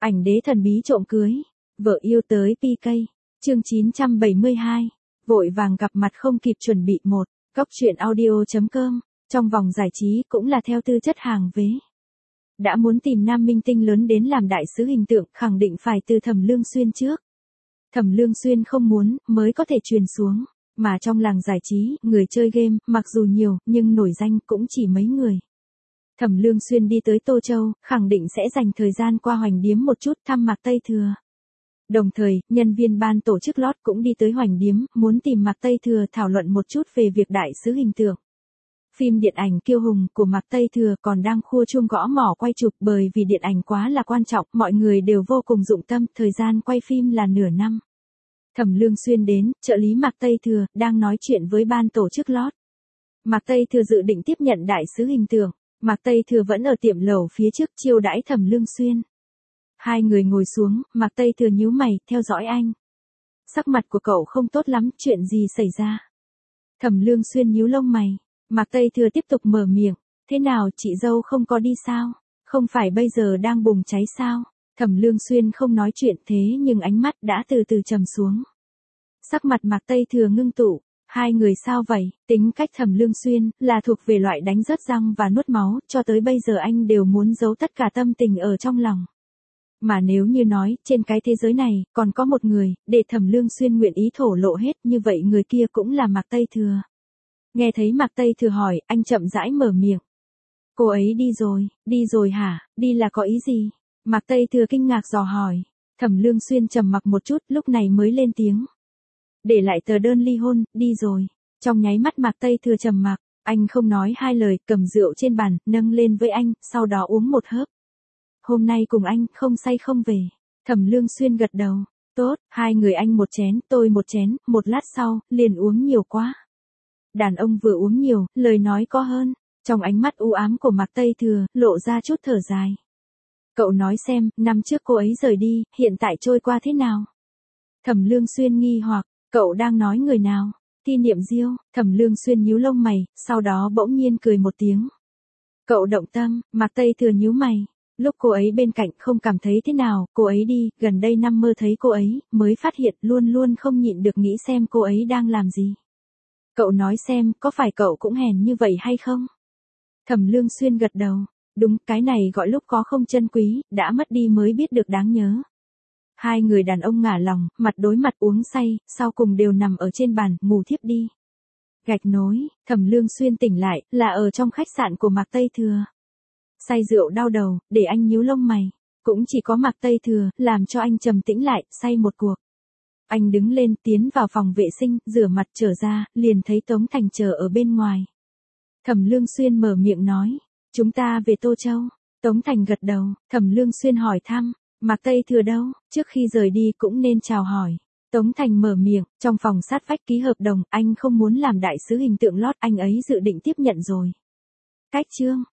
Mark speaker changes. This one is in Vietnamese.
Speaker 1: Ảnh đế thần bí trộm cưới, vợ yêu tới PK, chương 972, vội vàng gặp mặt không kịp chuẩn bị một, góc truyện audio.com, trong vòng giải trí cũng là theo tư chất hàng vế. Đã muốn tìm nam minh tinh lớn đến làm đại sứ hình tượng, khẳng định phải từ Thẩm Lương Xuyên trước. Thẩm Lương Xuyên không muốn, mới có thể truyền xuống, mà trong làng giải trí, người chơi game, mặc dù nhiều, nhưng nổi danh cũng chỉ mấy người. Thẩm Lương Xuyên đi tới Tô Châu, khẳng định sẽ dành thời gian qua Hoành Điếm một chút thăm Mạc Tây Thừa. Đồng thời, nhân viên ban tổ chức lót cũng đi tới Hoành Điếm, muốn tìm Mạc Tây Thừa thảo luận một chút về việc đại sứ hình tượng. Phim điện ảnh Kiêu Hùng của Mạc Tây Thừa còn đang khua chuông gõ mỏ quay chụp, bởi vì điện ảnh quá là quan trọng, mọi người đều vô cùng dụng tâm, thời gian quay phim là nửa năm. Thẩm Lương Xuyên đến, trợ lý Mạc Tây Thừa, đang nói chuyện với ban tổ chức lót. Mạc Tây Thừa dự định tiếp nhận đại sứ hình tượng. Mạc Tây Thừa vẫn ở tiệm lẩu phía trước chiêu đãi Thẩm Lương Xuyên. Hai người ngồi xuống, Mạc Tây Thừa nhíu mày, theo dõi anh. Sắc mặt của cậu không tốt lắm, chuyện gì xảy ra? Thẩm Lương Xuyên nhíu lông mày. Mạc Tây Thừa tiếp tục mở miệng. Thế nào, chị dâu không có đi sao? Không phải bây giờ đang bùng cháy sao? Thẩm Lương Xuyên không nói chuyện thế nhưng ánh mắt đã từ từ trầm xuống. Sắc mặt Mạc Tây Thừa ngưng tụ. Hai người sao vậy? Tính cách Thẩm Lương Xuyên là thuộc về loại đánh rớt răng và nuốt máu, cho tới bây giờ anh đều muốn giấu tất cả tâm tình ở trong lòng. Mà nếu như nói, trên cái thế giới này, còn có một người, để Thẩm Lương Xuyên nguyện ý thổ lộ hết, như vậy người kia cũng là Mạc Tây Thừa. Nghe thấy Mạc Tây Thừa hỏi, anh chậm rãi mở miệng. Cô ấy đi rồi hả, đi là có ý gì? Mạc Tây Thừa kinh ngạc dò hỏi. Thẩm Lương Xuyên trầm mặc một chút, lúc này mới lên tiếng. Để lại tờ đơn ly hôn, đi rồi. Trong nháy mắt Mạc Tây Thừa trầm mặc, anh không nói hai lời, cầm rượu trên bàn, nâng lên với anh, sau đó uống một hớp. Hôm nay cùng anh, không say không về. Thẩm Lương Xuyên gật đầu. Tốt, hai người anh một chén, tôi một chén, một lát sau, liền uống nhiều quá. Đàn ông vừa uống nhiều, lời nói có hơn. Trong ánh mắt u ám của Mạc Tây Thừa, lộ ra chút thở dài. Cậu nói xem, năm trước cô ấy rời đi, hiện tại trôi qua thế nào? Thẩm Lương Xuyên nghi hoặc. Cậu đang nói người nào? Thi Niệm Diêu. Thẩm Lương Xuyên nhíu lông mày, sau đó bỗng nhiên cười một tiếng. Cậu động tâm. Mạc Tây Thừa nhíu mày. Lúc cô ấy bên cạnh không cảm thấy thế nào, cô ấy đi, gần đây năm mơ thấy cô ấy, mới phát hiện luôn luôn không nhịn được nghĩ xem cô ấy đang làm gì. Cậu nói xem, có phải cậu cũng hèn như vậy hay không? Thẩm Lương Xuyên gật đầu. Đúng, cái này gọi lúc có không chân quý, đã mất đi mới biết được đáng nhớ. Hai người đàn ông ngả lòng, mặt đối mặt uống say, sau cùng đều nằm ở trên bàn, ngủ thiếp đi. Gạch nối, Thẩm Lương Xuyên tỉnh lại, là ở trong khách sạn của Mạc Tây Thừa. Say rượu đau đầu, để anh nhíu lông mày. Cũng chỉ có Mạc Tây Thừa, làm cho anh trầm tĩnh lại, say một cuộc. Anh đứng lên, tiến vào phòng vệ sinh, rửa mặt trở ra, liền thấy Tống Thành chờ ở bên ngoài. Thẩm Lương Xuyên mở miệng nói, chúng ta về Tô Châu. Tống Thành gật đầu, Thẩm Lương Xuyên hỏi thăm. Mạc Tây Thừa đâu, trước khi rời đi cũng nên chào hỏi. Tống Thành mở miệng, trong phòng sát vách ký hợp đồng, anh không muốn làm đại sứ hình tượng lót, anh ấy dự định tiếp nhận rồi. Cách chương.